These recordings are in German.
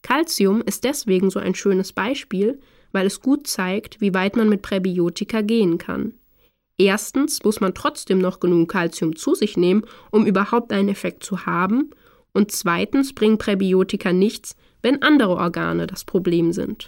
Calcium ist deswegen so ein schönes Beispiel, weil es gut zeigt, wie weit man mit Präbiotika gehen kann. Erstens muss man trotzdem noch genug Calcium zu sich nehmen, um überhaupt einen Effekt zu haben. Und zweitens bringen Präbiotika nichts, wenn andere Organe das Problem sind.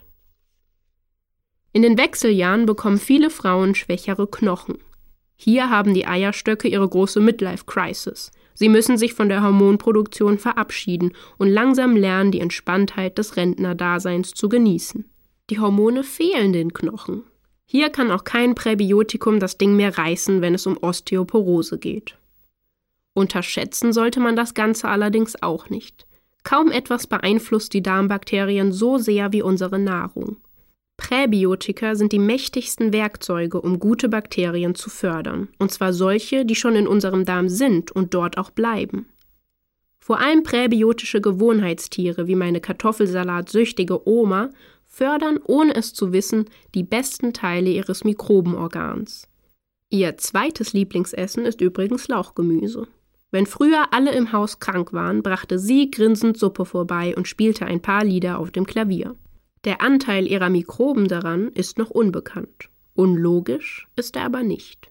In den Wechseljahren bekommen viele Frauen schwächere Knochen. Hier haben die Eierstöcke ihre große Midlife-Crisis. Sie müssen sich von der Hormonproduktion verabschieden und langsam lernen, die Entspanntheit des Rentnerdaseins zu genießen. Die Hormone fehlen den Knochen. Hier kann auch kein Präbiotikum das Ding mehr reißen, wenn es um Osteoporose geht. Unterschätzen sollte man das Ganze allerdings auch nicht. Kaum etwas beeinflusst die Darmbakterien so sehr wie unsere Nahrung. Präbiotika sind die mächtigsten Werkzeuge, um gute Bakterien zu fördern, und zwar solche, die schon in unserem Darm sind und dort auch bleiben. Vor allem präbiotische Gewohnheitstiere wie meine kartoffelsalatsüchtige Oma fördern, ohne es zu wissen, die besten Teile ihres Mikrobenorgans. Ihr zweites Lieblingsessen ist übrigens Lauchgemüse. Wenn früher alle im Haus krank waren, brachte sie grinsend Suppe vorbei und spielte ein paar Lieder auf dem Klavier. Der Anteil ihrer Mikroben daran ist noch unbekannt. Unlogisch ist er aber nicht.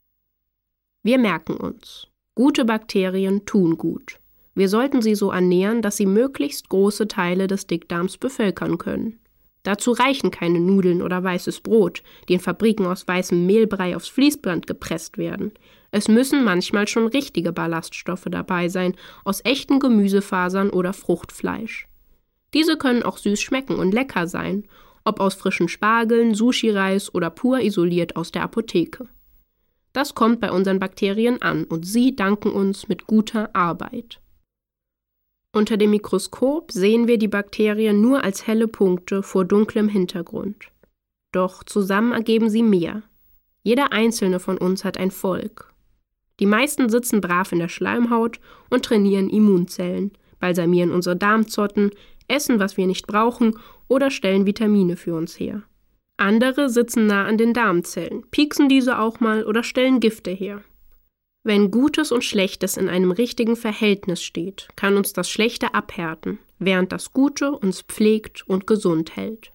Wir merken uns, gute Bakterien tun gut. Wir sollten sie so ernähren, dass sie möglichst große Teile des Dickdarms bevölkern können. Dazu reichen keine Nudeln oder weißes Brot, die in Fabriken aus weißem Mehlbrei aufs Fließband gepresst werden. Es müssen manchmal schon richtige Ballaststoffe dabei sein, aus echten Gemüsefasern oder Fruchtfleisch. Diese können auch süß schmecken und lecker sein, ob aus frischen Spargeln, Sushi-Reis oder pur isoliert aus der Apotheke. Das kommt bei unseren Bakterien an und sie danken uns mit guter Arbeit. Unter dem Mikroskop sehen wir die Bakterien nur als helle Punkte vor dunklem Hintergrund. Doch zusammen ergeben sie mehr. Jeder einzelne von uns hat ein Volk. Die meisten sitzen brav in der Schleimhaut und trainieren Immunzellen, balsamieren unsere Darmzotten, essen, was wir nicht brauchen oder stellen Vitamine für uns her. Andere sitzen nah an den Darmzellen, pieksen diese auch mal oder stellen Gifte her. Wenn Gutes und Schlechtes in einem richtigen Verhältnis steht, kann uns das Schlechte abhärten, während das Gute uns pflegt und gesund hält.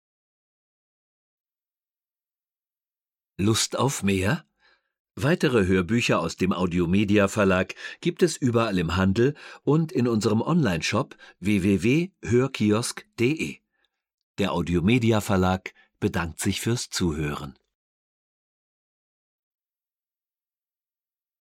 Lust auf mehr? Weitere Hörbücher aus dem Audiomedia Verlag gibt es überall im Handel und in unserem Onlineshop www.hörkiosk.de. Der Audiomedia Verlag bedankt sich fürs Zuhören.